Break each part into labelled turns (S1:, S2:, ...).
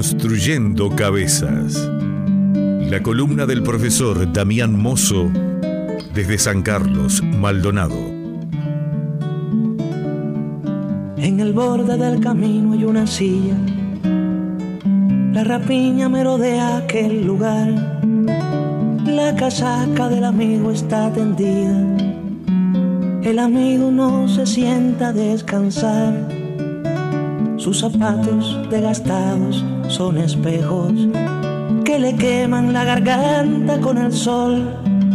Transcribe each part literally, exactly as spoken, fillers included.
S1: Construyendo Cabezas. La columna del profesor Damián Mozo desde San Carlos, Maldonado.
S2: En el borde del camino hay una silla. La rapiña merodea aquel lugar. La casaca del amigo está tendida. El amigo no se sienta a descansar. Sus zapatos desgastados son espejos que le queman la garganta con el sol.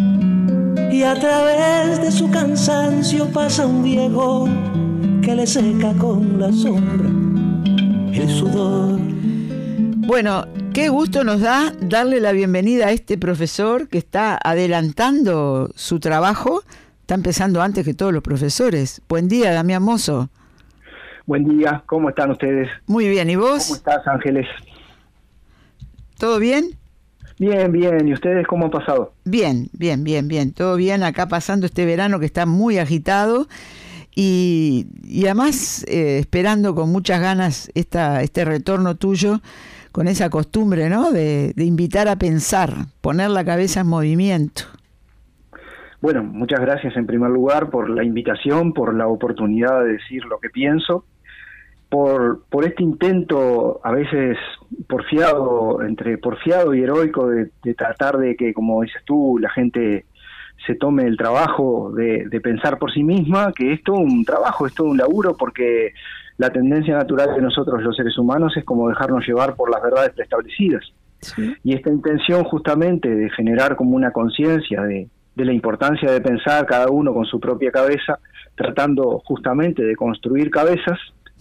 S2: Y a través de su cansancio pasa un viejo que le seca con la sombra el sudor.
S3: Bueno, qué gusto nos da darle la bienvenida a este profesor que está adelantando su trabajo. Está empezando antes que todos los profesores. Buen día, Damián Mozo.
S4: Buen día, ¿cómo están ustedes?
S3: Muy bien, ¿y vos?
S4: ¿Cómo estás, Ángeles?
S3: ¿Todo bien?
S4: Bien, bien, ¿y ustedes cómo han pasado?
S3: Bien, bien, bien, bien, todo bien, acá pasando este verano que está muy agitado y, y además eh, esperando con muchas ganas esta, este retorno tuyo con esa costumbre, ¿no? De, de invitar a pensar, poner la cabeza en movimiento.
S4: Bueno, muchas gracias en primer lugar por la invitación, por la oportunidad de decir lo que pienso, por, por este intento a veces porfiado, entre porfiado y heroico de, de tratar de que, como dices tú, la gente se tome el trabajo de, de pensar por sí misma, que es todo un trabajo, es todo un laburo, porque la tendencia natural de nosotros los seres humanos es como dejarnos llevar por las verdades preestablecidas. Sí. Y esta intención justamente de generar como una conciencia de de la importancia de pensar cada uno con su propia cabeza, tratando justamente de construir cabezas,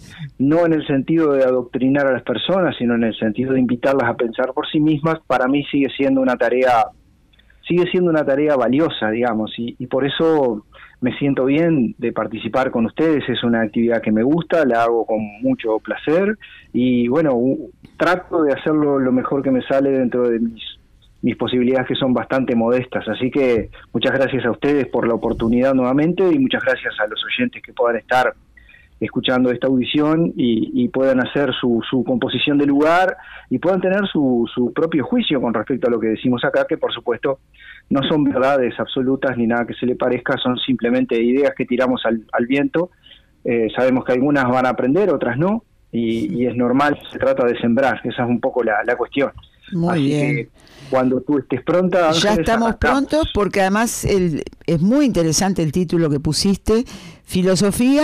S4: no en el sentido de adoctrinar a las personas, sino en el sentido de invitarlas a pensar por sí mismas, para mí sigue siendo una tarea, sigue siendo una tarea valiosa, digamos, y, y por eso me siento bien de participar con ustedes. Es una actividad que me gusta, la hago con mucho placer, y bueno, trato de hacerlo lo mejor que me sale dentro de mis mis posibilidades, que son bastante modestas. Así que muchas gracias a ustedes por la oportunidad nuevamente, y muchas gracias a los oyentes que puedan estar escuchando esta audición y, y puedan hacer su, su composición de lugar y puedan tener su, su propio juicio con respecto a lo que decimos acá, que por supuesto no son verdades absolutas ni nada que se le parezca, son simplemente ideas que tiramos al, al viento. Eh, sabemos que algunas van a aprender, otras no, y, y es normal, se trata de sembrar, esa es un poco la, la cuestión.
S3: Muy
S4: Así
S3: bien.
S4: Que cuando tú estés pronta, Ángeles,
S3: ya estamos
S4: arrancamos.
S3: prontos, porque además el, es muy interesante el título que pusiste, Filosofía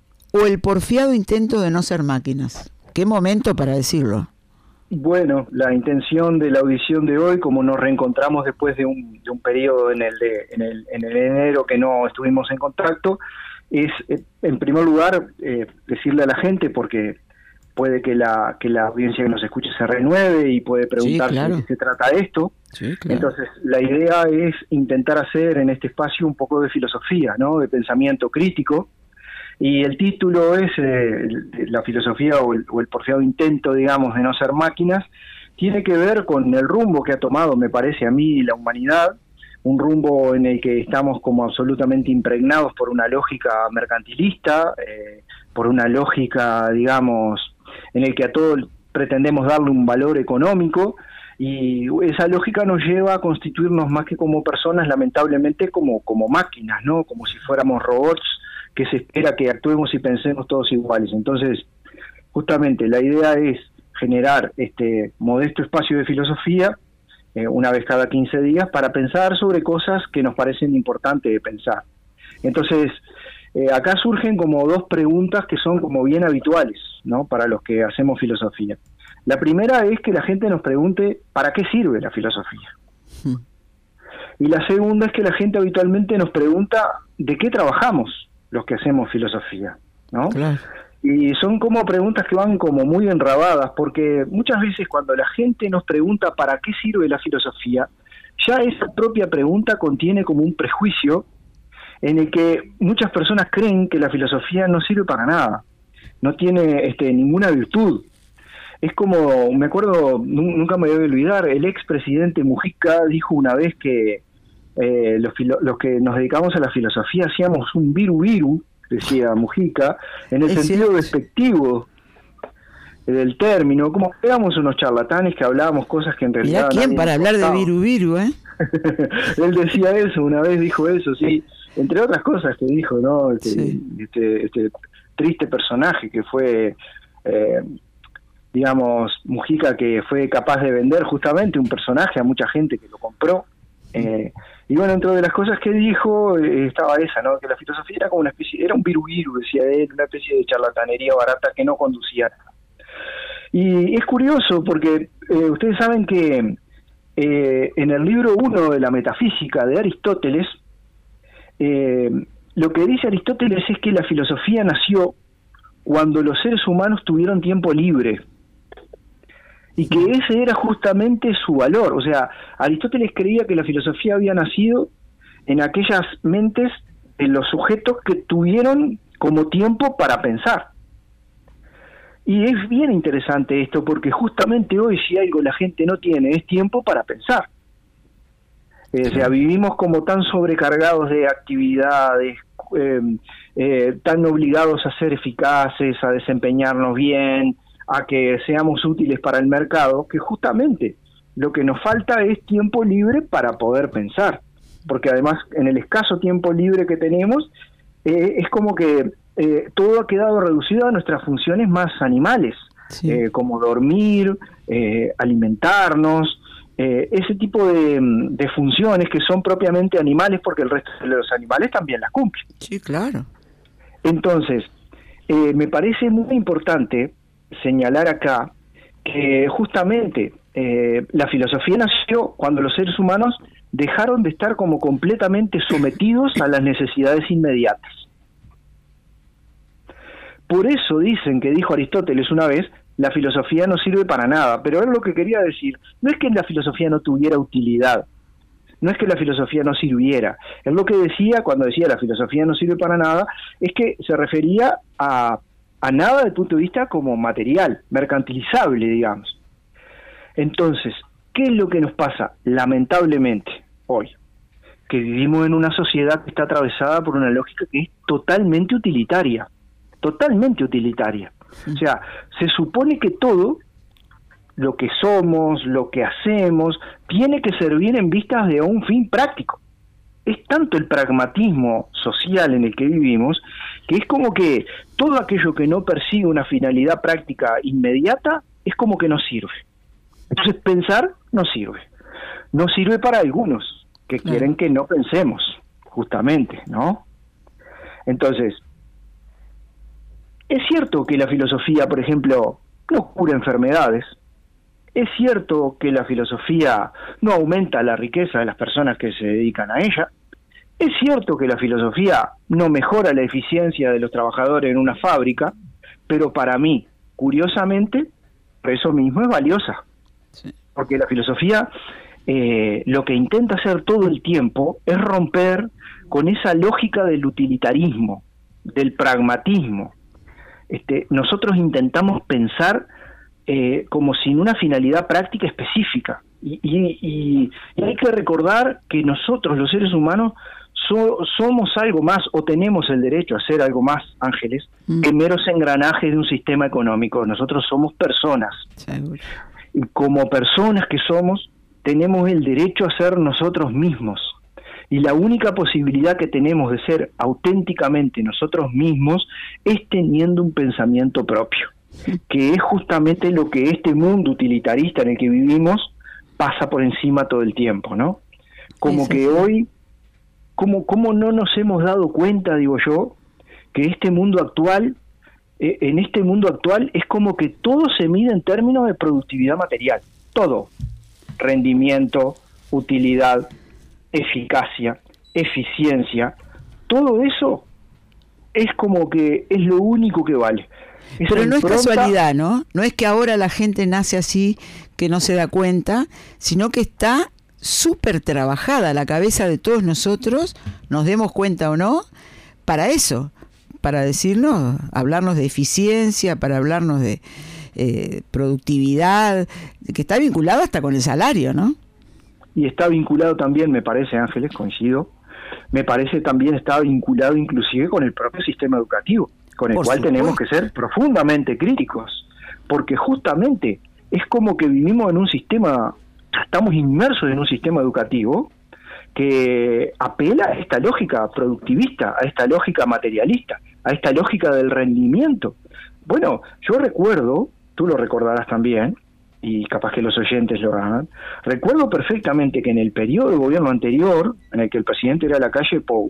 S3: o el porfiado intento de no ser máquinas. Qué momento para decirlo.
S4: Bueno, la intención de la audición de hoy, como nos reencontramos después de un, de un periodo en el, de, en, el, en el enero que no estuvimos en contacto, es eh, en primer lugar eh, decirle a la gente, porque puede que la que la audiencia que nos escuche se renueve y puede preguntarse, sí, claro, de qué se trata esto. Sí, claro. Entonces, la idea es intentar hacer en este espacio un poco de filosofía, ¿no? De pensamiento crítico. Y el título es eh, la filosofía o el, o el porfiado intento, digamos, de no ser máquinas. Tiene que ver con el rumbo que ha tomado, me parece a mí, la humanidad. Un rumbo en el que estamos como absolutamente impregnados por una lógica mercantilista, eh, por una lógica, digamos, en el que a todo pretendemos darle un valor económico, y esa lógica nos lleva a constituirnos más que como personas, lamentablemente como, como máquinas, ¿no? Como si fuéramos robots que se espera que actuemos y pensemos todos iguales. Entonces, justamente la idea es generar este modesto espacio de filosofía eh, una vez cada quince días para pensar sobre cosas que nos parecen importantes de pensar. Entonces, Eh, acá surgen como dos preguntas que son como bien habituales, ¿no? Para los que hacemos filosofía. La primera es que la gente nos pregunte ¿para qué sirve la filosofía? Sí. Y la segunda es que la gente habitualmente nos pregunta ¿de qué trabajamos los que hacemos filosofía? ¿No? Claro. Y son como preguntas que van como muy enrabadas, porque muchas veces cuando la gente nos pregunta ¿para qué sirve la filosofía?, ya esa propia pregunta contiene como un prejuicio en el que muchas personas creen que la filosofía no sirve para nada, no tiene este, ninguna virtud. Es como, me acuerdo, nunca me voy a olvidar, el expresidente Mujica dijo una vez que eh, los, filo, los que nos dedicamos a la filosofía hacíamos un viru viru, decía Mujica, en el es sentido cierto. despectivo. del término, como que éramos unos charlatanes que hablábamos cosas que en realidad...
S3: Mirá quién para hablar de Viru Viru, ¿eh?
S4: Él decía eso, una vez dijo eso, sí, entre otras cosas que dijo, ¿no? Este, sí. este, este triste personaje que fue, eh, digamos, Mujica, que fue capaz de vender justamente un personaje a mucha gente que lo compró. Eh, y bueno, entre de las cosas que dijo eh, estaba esa, ¿no? Que la filosofía era como una especie, era un viru viru, decía él, una especie de charlatanería barata que no conducía. Y es curioso porque eh, ustedes saben que eh, en el libro uno de la Metafísica de Aristóteles, eh, lo que dice Aristóteles es que la filosofía nació cuando los seres humanos tuvieron tiempo libre, y que ese era justamente su valor. O sea, Aristóteles creía que la filosofía había nacido en aquellas mentes de los sujetos que tuvieron como tiempo para pensar. Y es bien interesante esto, porque justamente hoy, si algo la gente no tiene, es tiempo para pensar. Eh, o sea, vivimos como tan sobrecargados de actividades, eh, eh, tan obligados a ser eficaces, a desempeñarnos bien, a que seamos útiles para el mercado, que justamente lo que nos falta es tiempo libre para poder pensar, porque además en el escaso tiempo libre que tenemos, eh, es como que eh, todo ha quedado reducido a nuestras funciones más animales, sí. eh, como dormir, eh, alimentarnos, eh, ese tipo de, de funciones que son propiamente animales, porque el resto de los animales también las cumplen.
S3: Sí, claro.
S4: Entonces, eh, me parece muy importante señalar acá que justamente eh, la filosofía nació cuando los seres humanos dejaron de estar como completamente sometidos a las necesidades inmediatas. Por eso dicen que dijo Aristóteles una vez, la filosofía no sirve para nada, pero él lo que quería decir no es que la filosofía no tuviera utilidad, no es que la filosofía no sirviera. Él lo que decía cuando decía la filosofía no sirve para nada es que se refería a a nada desde el punto de vista como material, mercantilizable, digamos. Entonces, ¿qué es lo que nos pasa? Lamentablemente, hoy, que vivimos en una sociedad que está atravesada por una lógica que es totalmente utilitaria, totalmente utilitaria. O sea, se supone que todo lo que somos, lo que hacemos, tiene que servir en vistas de un fin práctico. Es tanto el pragmatismo social en el que vivimos, que es como que todo aquello que no persigue una finalidad práctica inmediata, es como que no sirve. Entonces pensar no sirve. No sirve para algunos, que claro. quieren que no pensemos, justamente, ¿no? Entonces, es cierto que la filosofía, por ejemplo, no cura enfermedades. Es cierto que la filosofía no aumenta la riqueza de las personas que se dedican a ella. Es cierto que la filosofía no mejora la eficiencia de los trabajadores en una fábrica, pero para mí, curiosamente, por eso mismo es valiosa. Sí. Porque la filosofía eh, lo que intenta hacer todo el tiempo es romper con esa lógica del utilitarismo, del pragmatismo. Este, nosotros intentamos pensar Eh, como sin una finalidad práctica específica. Y, y, y, y hay que recordar que nosotros, los seres humanos, so, somos algo más, o tenemos el derecho a ser algo más, Ángeles, mm. que meros engranajes de un sistema económico. Nosotros somos personas. Seguro. Y como personas que somos, tenemos el derecho a ser nosotros mismos. Y la única posibilidad que tenemos de ser auténticamente nosotros mismos es teniendo un pensamiento propio, que es justamente lo que este mundo utilitarista en el que vivimos pasa por encima todo el tiempo, ¿no? Como sí, sí, que sí. hoy, como, como no nos hemos dado cuenta, digo yo, que este mundo actual, eh, en este mundo actual es como que todo se mide en términos de productividad material, todo, rendimiento, utilidad, eficacia, eficiencia, todo eso es como que es lo único que vale. Esa
S3: Pero no
S4: impronta...
S3: es casualidad, ¿no? No es que ahora la gente nace así, que no se da cuenta, sino que está súper trabajada la cabeza de todos nosotros, nos demos cuenta o no, para eso, para decirnos, hablarnos de eficiencia, para hablarnos de eh, productividad, que está vinculado hasta con el salario, ¿no?
S4: Y está vinculado también, me parece, Ángeles, coincido, me parece también está vinculado inclusive con el propio sistema educativo, con el Por cual supuesto. tenemos que ser profundamente críticos, porque justamente es como que vivimos en un sistema, estamos inmersos en un sistema educativo que apela a esta lógica productivista, a esta lógica materialista, a esta lógica del rendimiento. Bueno, yo recuerdo, tú lo recordarás también, y capaz que los oyentes lo hagan, recuerdo perfectamente que en el periodo de gobierno anterior, en el que el presidente era Lacalle Pou,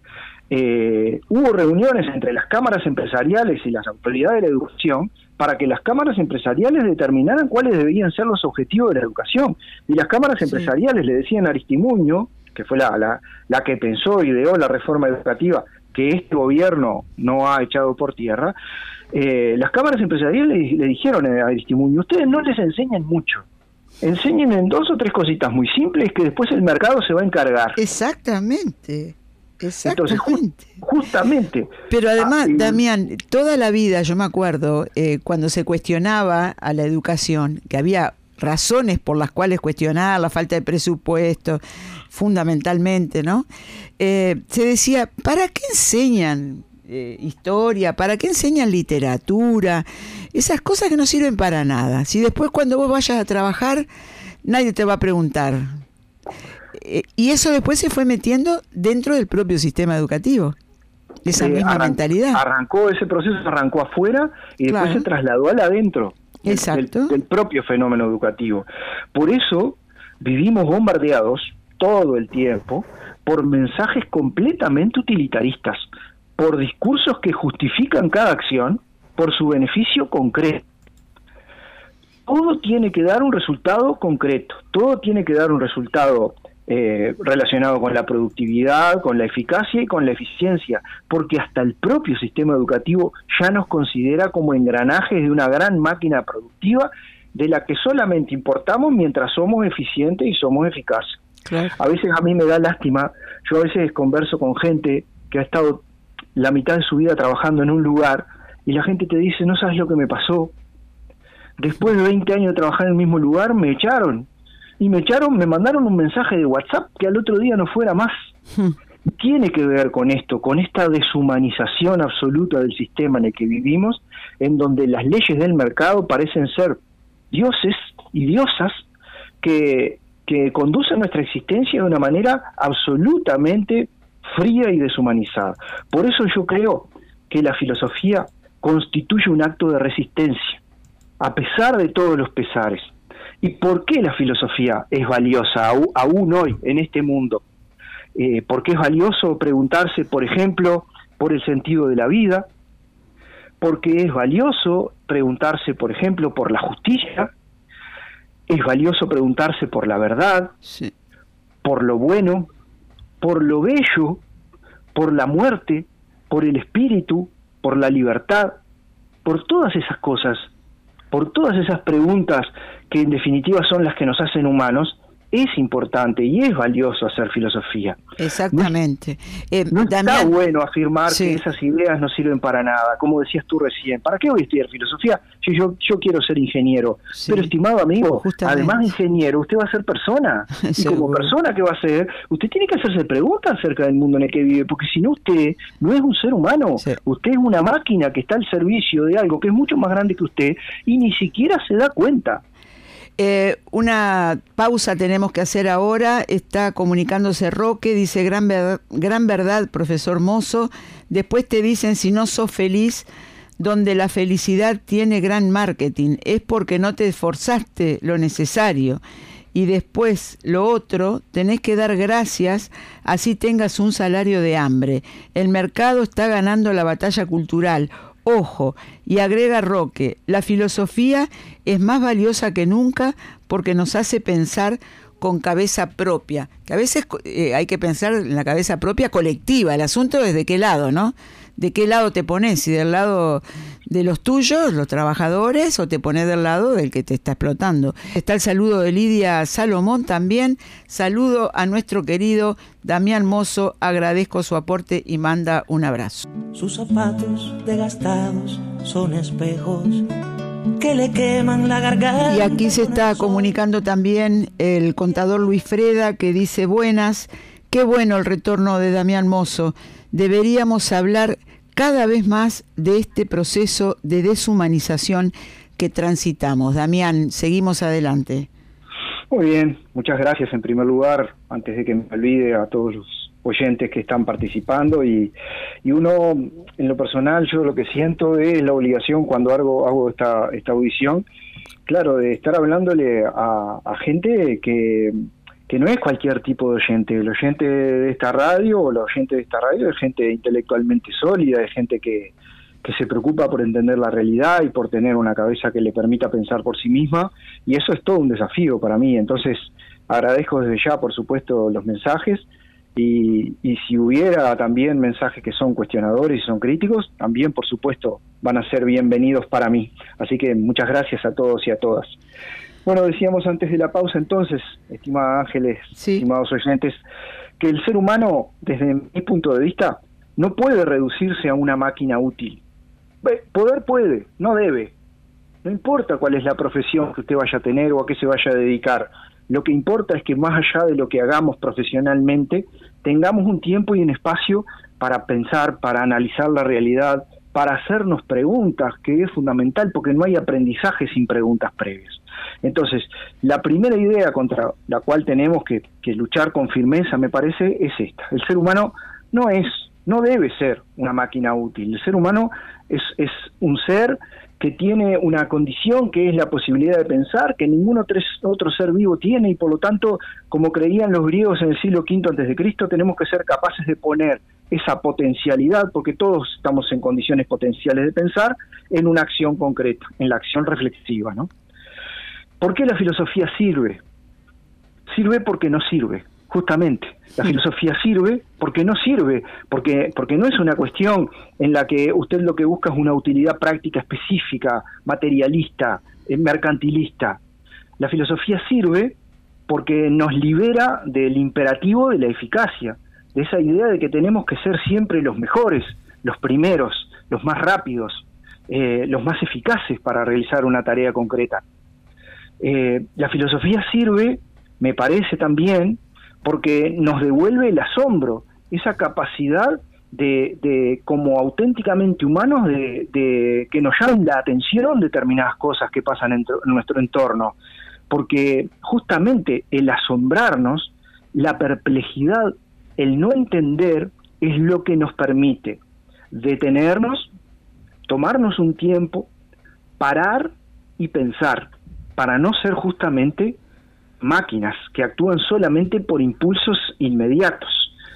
S4: eh, hubo reuniones entre las cámaras empresariales y las autoridades de la educación para que las cámaras empresariales determinaran cuáles debían ser los objetivos de la educación. Y las cámaras sí. empresariales le decían a Aristimuño, que fue la, la, la que pensó y ideó la reforma educativa, que este gobierno no ha echado por tierra, eh, las cámaras empresariales le, le dijeron a Aristimuño, ustedes no les enseñan mucho, enseñen en dos o tres cositas muy simples que después el mercado se va a encargar.
S3: Exactamente. Exactamente.
S4: Entonces, ju justamente.
S3: Pero además,
S4: ah,
S3: Damián, toda la vida, yo me acuerdo, eh, cuando se cuestionaba a la educación, que había razones por las cuales cuestionar la falta de presupuesto, fundamentalmente, ¿no? Eh, se decía, ¿para qué enseñan eh, historia? ¿Para qué enseñan literatura? Esas cosas que no sirven para nada. Si después cuando vos vayas a trabajar, nadie te va a preguntar. Eh, y eso después se fue metiendo dentro del propio sistema educativo. Esa eh, misma arran mentalidad.
S4: Arrancó, ese proceso arrancó afuera y después claro. se trasladó al adentro.
S3: Exacto.
S4: Del, del propio fenómeno educativo. Por eso vivimos bombardeados todo el tiempo por mensajes completamente utilitaristas, por discursos que justifican cada acción por su beneficio concreto. Todo tiene que dar un resultado concreto, todo tiene que dar un resultado eh, relacionado con la productividad, con la eficacia y con la eficiencia, porque hasta el propio sistema educativo ya nos considera como engranajes de una gran máquina productiva de la que solamente importamos mientras somos eficientes y somos eficaces. Claro. A veces a mí me da lástima, yo a veces converso con gente que ha estado la mitad de su vida trabajando en un lugar y la gente te dice, no sabes lo que me pasó, después de veinte años de trabajar en el mismo lugar me echaron, y me echaron, me mandaron un mensaje de WhatsApp que al otro día no fuera más. Hmm. Tiene que ver con esto, con esta deshumanización absoluta del sistema en el que vivimos, en donde las leyes del mercado parecen ser dioses y diosas que, que conducen nuestra existencia de una manera absolutamente fría y deshumanizada. Por eso yo creo que la filosofía constituye un acto de resistencia, a pesar de todos los pesares. ¿Y por qué la filosofía es valiosa aún hoy en este mundo? Eh, porque es valioso preguntarse, por ejemplo, por el sentido de la vida, porque es valioso preguntarse, por ejemplo, por la justicia, es valioso preguntarse por la verdad, sí. por lo bueno, por lo bello, por la muerte, por el espíritu, por la libertad, por todas esas cosas, por todas esas preguntas que en definitiva son las que nos hacen humanos. Es importante y es valioso hacer filosofía.
S3: Exactamente.
S4: No, eh, no Damián, está bueno afirmar sí. que esas ideas no sirven para nada, como decías tú recién. ¿Para qué voy a estudiar filosofía si yo, yo quiero ser ingeniero? Sí. Pero, estimado amigo, justamente. Además de ingeniero, usted va a ser persona. Y como persona que va a ser, usted tiene que hacerse preguntas acerca del mundo en el que vive, porque si no, usted no es un ser humano. Sí. Usted es una máquina que está al servicio de algo que es mucho más grande que usted y ni siquiera se da cuenta.
S3: Eh, una pausa tenemos que hacer ahora. Está comunicándose Roque, dice, gran verdad, gran verdad, profesor Mosso. Después te dicen, si no sos feliz, donde la felicidad tiene gran marketing, es porque no te esforzaste lo necesario. Y después, lo otro, tenés que dar gracias, así tengas un salario de hambre. El mercado está ganando la batalla cultural. Ojo, y agrega Roque, la filosofía es más valiosa que nunca porque nos hace pensar con cabeza propia, que a veces eh, hay que pensar en la cabeza propia colectiva. El asunto es de qué lado, ¿no? ¿De qué lado te pones? Si del lado de los tuyos, los trabajadores, o te pones del lado del que te está explotando. Está el saludo de Lidia Salomón también. Saludo a nuestro querido Damián Mosso. Agradezco su aporte y manda un abrazo.
S2: Sus zapatos desgastados son espejos que le queman la garganta.
S3: Y aquí se está comunicando también el contador Luis Freda, que dice, buenas, qué bueno el retorno de Damián Mosso. Deberíamos hablar cada vez más de este proceso de deshumanización que transitamos. Damián, seguimos adelante.
S4: Muy bien, muchas gracias en primer lugar, antes de que me olvide, a todos los oyentes que están participando, y, y uno, en lo personal, yo lo que siento es la obligación cuando hago, hago esta, esta audición, claro, de estar hablándole a, a gente que, que no es cualquier tipo de oyente. El oyente de esta radio o el oyente de esta radio es gente intelectualmente sólida, es gente que que se preocupa por entender la realidad y por tener una cabeza que le permita pensar por sí misma, y eso es todo un desafío para mí. Entonces agradezco desde ya, por supuesto, los mensajes, y, y si hubiera también mensajes que son cuestionadores y son críticos, también por supuesto van a ser bienvenidos para mí. Así que muchas gracias a todos y a todas. Bueno, decíamos antes de la pausa entonces, estimada Ángeles, sí. estimados oyentes, que el ser humano, desde mi punto de vista, no puede reducirse a una máquina útil. Poder puede, no debe. No importa cuál es la profesión que usted vaya a tener o a qué se vaya a dedicar. Lo que importa es que más allá de lo que hagamos profesionalmente, tengamos un tiempo y un espacio para pensar, para analizar la realidad, para hacernos preguntas, que es fundamental, porque no hay aprendizaje sin preguntas previas. Entonces, la primera idea contra la cual tenemos que, que luchar con firmeza, me parece, es esta. El ser humano no es, no debe ser una máquina útil. El ser humano es, es un ser que tiene una condición que es la posibilidad de pensar, que ningún otro, otro ser vivo tiene, y por lo tanto, como creían los griegos en el siglo quinto antes de Cristo, tenemos que ser capaces de poner esa potencialidad, porque todos estamos en condiciones potenciales de pensar, en una acción concreta, en la acción reflexiva, ¿no? ¿Por qué la filosofía sirve? Sirve porque no sirve, justamente. La filosofía sirve porque no sirve, porque, porque no es una cuestión en la que usted lo que busca es una utilidad práctica específica, materialista, mercantilista. La filosofía sirve porque nos libera del imperativo de la eficacia, de esa idea de que tenemos que ser siempre los mejores, los primeros, los más rápidos, eh, los más eficaces para realizar una tarea concreta. Eh, la filosofía sirve, me parece también, porque nos devuelve el asombro, esa capacidad de, de como auténticamente humanos, de, de que nos llamen la atención determinadas cosas que pasan en, en nuestro entorno, porque justamente el asombrarnos, la perplejidad, el no entender, es lo que nos permite detenernos, tomarnos un tiempo, parar y pensar, para no ser justamente máquinas que actúan solamente por impulsos inmediatos.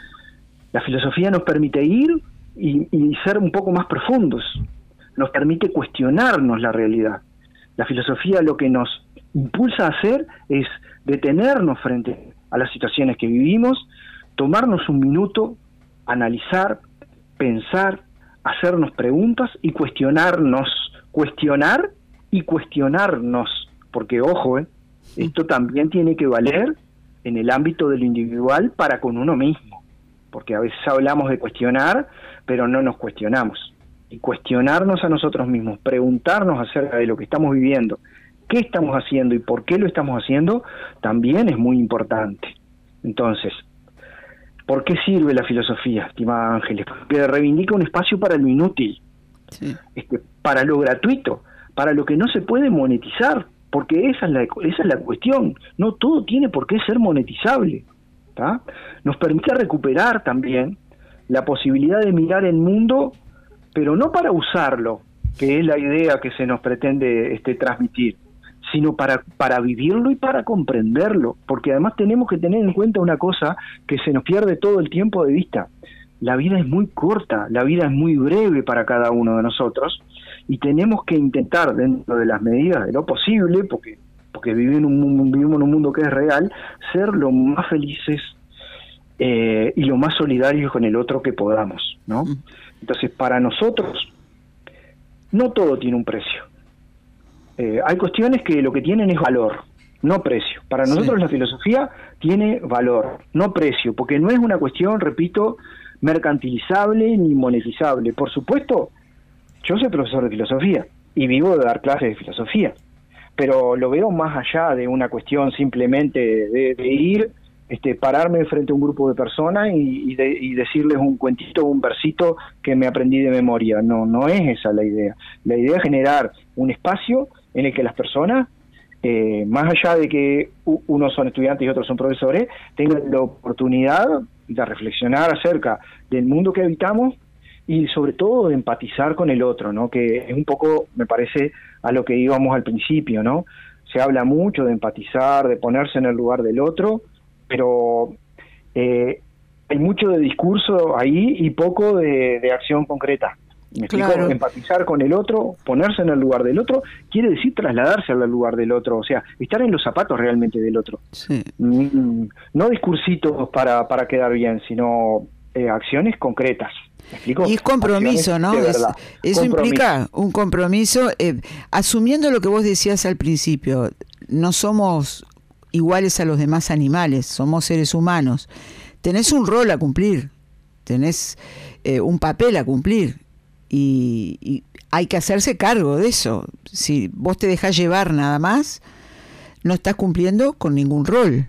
S4: La filosofía nos permite ir y, y ser un poco más profundos, nos permite cuestionarnos la realidad. La filosofía lo que nos impulsa a hacer es detenernos frente a las situaciones que vivimos, tomarnos un minuto, analizar, pensar, hacernos preguntas y cuestionarnos, cuestionar y cuestionarnos, porque ojo, eh, esto también tiene que valer en el ámbito de lo individual para con uno mismo, porque a veces hablamos de cuestionar, pero no nos cuestionamos. Y cuestionarnos a nosotros mismos, preguntarnos acerca de lo que estamos viviendo, qué estamos haciendo y por qué lo estamos haciendo, también es muy importante. Entonces, ¿por qué sirve la filosofía, estimada Ángeles? Porque reivindica un espacio para lo inútil, sí. este, para lo gratuito, para lo que no se puede monetizar, porque esa es la, esa es la cuestión. No todo tiene por qué ser monetizable, ¿tá? Nos permite recuperar también la posibilidad de mirar el mundo, pero no para usarlo, que es la idea que se nos pretende este, transmitir, sino para, para vivirlo y para comprenderlo, porque además tenemos que tener en cuenta una cosa que se nos pierde todo el tiempo de vista. La vida es muy corta, la vida es muy breve para cada uno de nosotros, y tenemos que intentar, dentro de las medidas de lo posible, porque porque vivimos en un mundo, vivimos en un mundo que es real, ser lo más felices eh, y lo más solidarios con el otro que podamos, ¿no? Entonces, para nosotros, no todo tiene un precio. Eh, hay cuestiones que lo que tienen es valor, no precio. Para nosotros sí. La filosofía tiene valor, no precio, porque no es una cuestión, repito, mercantilizable ni monetizable. Por supuesto, yo soy profesor de filosofía y vivo de dar clases de filosofía, pero lo veo más allá de una cuestión simplemente de, de ir, este, pararme frente a un grupo de personas y, y, de, y decirles un cuentito o un versito que me aprendí de memoria. No, no es esa la idea. La idea es generar un espacio en el que las personas, eh, más allá de que unos son estudiantes y otros son profesores, tengan la oportunidad de reflexionar acerca del mundo que habitamos y sobre todo de empatizar con el otro, ¿no? Que es un poco, me parece, a lo que íbamos al principio, ¿no? Se habla mucho de empatizar, de ponerse en el lugar del otro, pero eh, hay mucho de discurso ahí y poco de, de acción concreta. ¿Me explico?
S3: Claro.
S4: Empatizar con el otro, ponerse en el lugar del otro, quiere decir trasladarse al lugar del otro, o sea, estar en los zapatos realmente del otro.
S3: Sí.
S4: Mm, no discursitos para, para quedar bien, sino eh, acciones concretas. ¿Me explico?
S3: Y es compromiso, ¿no? Es, eso compromiso. Implica un compromiso, eh, asumiendo lo que vos decías al principio, no somos iguales a los demás animales, somos seres humanos. Tenés un rol a cumplir, tenés eh, un papel a cumplir y, y hay que hacerse cargo de eso. Si vos te dejás llevar nada más, no estás cumpliendo con ningún rol.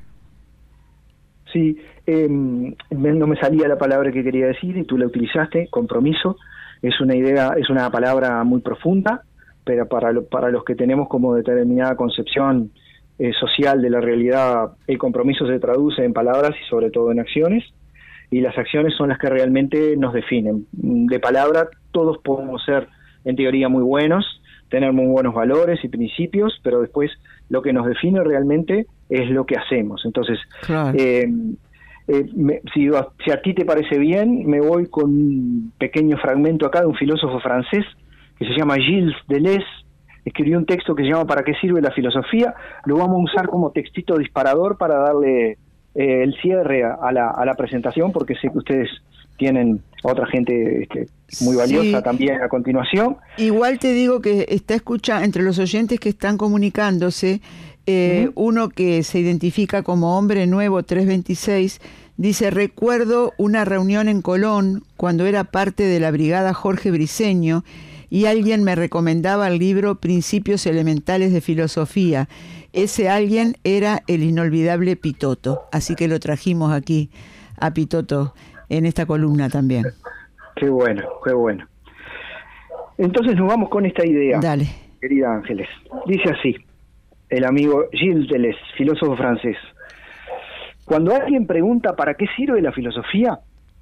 S4: Sí, eh, no me salía la palabra que quería decir y tú la utilizaste, compromiso. Es una idea, es una palabra muy profunda, pero para, lo, para los que tenemos como determinada concepción eh, social de la realidad, el compromiso se traduce en palabras y sobre todo en acciones, y las acciones son las que realmente nos definen. De palabra todos podemos ser en teoría muy buenos, tener muy buenos valores y principios, pero después lo que nos define realmente es lo que hacemos. Entonces, claro. eh, eh, me, si, si a ti te parece bien, me voy con un pequeño fragmento acá de un filósofo francés que se llama Gilles Deleuze. Escribió un texto que se llama ¿Para qué sirve la filosofía? Lo vamos a usar como textito disparador para darle eh, el cierre a la, a la presentación, porque sé que ustedes tienen a otra gente este, muy valiosa sí. también a continuación.
S3: Igual te digo que está escuchando, entre los oyentes que están comunicándose, eh, uh-huh. uno que se identifica como Hombre Nuevo tres veintiséis, dice: recuerdo una reunión en Colón cuando era parte de la brigada Jorge Briceño y alguien me recomendaba el libro Principios Elementales de Filosofía. Ese alguien era el inolvidable Pitoto, así que lo trajimos aquí a Pitoto en esta columna también.
S4: Qué bueno, qué bueno. Entonces nos vamos con esta idea.
S3: Dale.
S4: Querida Ángeles. Dice así, el amigo Gilles Deleuze, filósofo francés: cuando alguien pregunta ¿para qué sirve la filosofía?,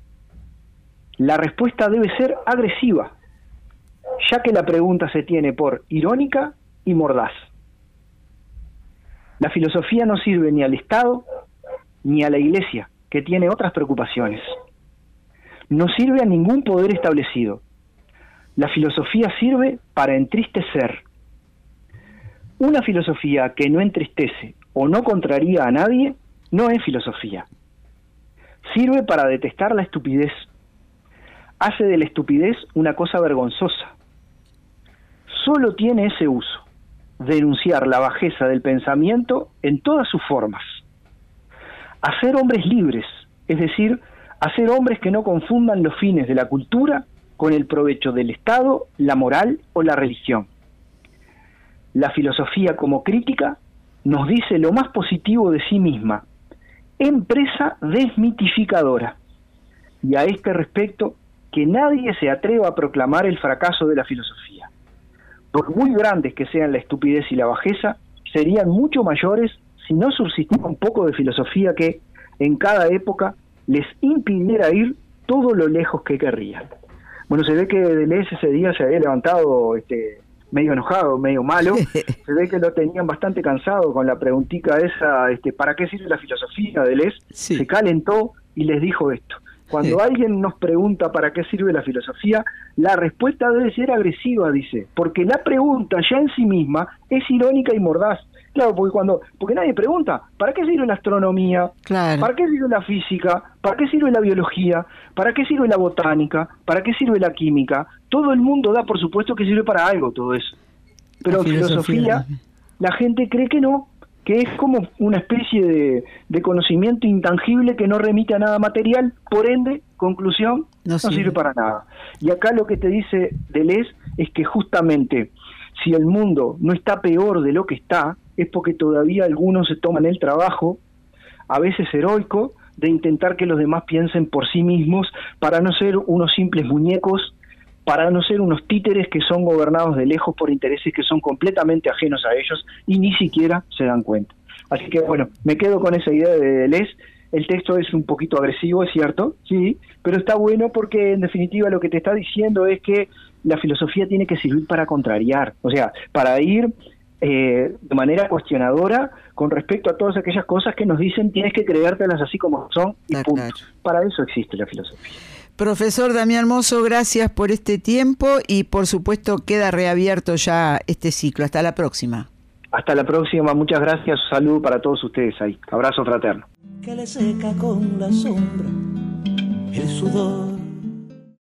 S4: la respuesta debe ser agresiva, ya que la pregunta se tiene por irónica y mordaz. La filosofía no sirve ni al Estado ni a la Iglesia, que tiene otras preocupaciones. No sirve a ningún poder establecido. La filosofía sirve para entristecer. Una filosofía que no entristece o no contraría a nadie no es filosofía. Sirve para detestar la estupidez. Hace de la estupidez una cosa vergonzosa. Solo tiene ese uso: denunciar la bajeza del pensamiento en todas sus formas. Hacer hombres libres, es decir, hacer hombres que no confundan los fines de la cultura con el provecho del Estado, la moral o la religión. La filosofía como crítica nos dice lo más positivo de sí misma: empresa desmitificadora. Y a este respecto, que nadie se atreva a proclamar el fracaso de la filosofía. Por muy grandes que sean la estupidez y la bajeza, serían mucho mayores si no subsistiera un poco de filosofía que, en cada época, les impidiera ir todo lo lejos que querrían. Bueno, se ve que Deleuze ese día se había levantado este, medio enojado, medio malo. Se ve que lo tenían bastante cansado con la preguntita esa, este, ¿para qué sirve la filosofía? Deleuze sí. se calentó y les dijo esto: cuando sí. alguien nos pregunta para qué sirve la filosofía, la respuesta debe ser agresiva, dice, porque la pregunta ya en sí misma es irónica y mordaz. Claro, porque cuando porque nadie pregunta, ¿para qué sirve la astronomía? Claro. ¿Para qué sirve la física? ¿Para qué sirve la biología? ¿Para qué sirve la botánica? ¿Para qué sirve la química? Todo el mundo da por supuesto que sirve para algo todo eso. Pero en filosofía, la gente cree que no, que es como una especie de, de conocimiento intangible que no remite a nada material, por ende, conclusión, no, no sirve. sirve para nada. Y acá lo que te dice Deleuze es que justamente si el mundo no está peor de lo que está, es porque todavía algunos se toman el trabajo, a veces heroico, de intentar que los demás piensen por sí mismos para no ser unos simples muñecos para no ser unos títeres que son gobernados de lejos por intereses que son completamente ajenos a ellos y ni siquiera se dan cuenta. Así que bueno, me quedo con esa idea de Deleuze. El texto es un poquito agresivo, es cierto, sí, pero está bueno porque en definitiva lo que te está diciendo es que la filosofía tiene que servir para contrariar, o sea, para ir eh, de manera cuestionadora con respecto a todas aquellas cosas que nos dicen tienes que creértelas así como son y punto. Claro. Para eso existe la filosofía.
S3: Profesor Damián Mosso, gracias por este tiempo y por supuesto queda reabierto ya este ciclo. Hasta la próxima.
S4: Hasta la próxima, muchas gracias, un saludo para todos ustedes ahí. Abrazo fraterno.
S2: Que le seca con la sombra el sudor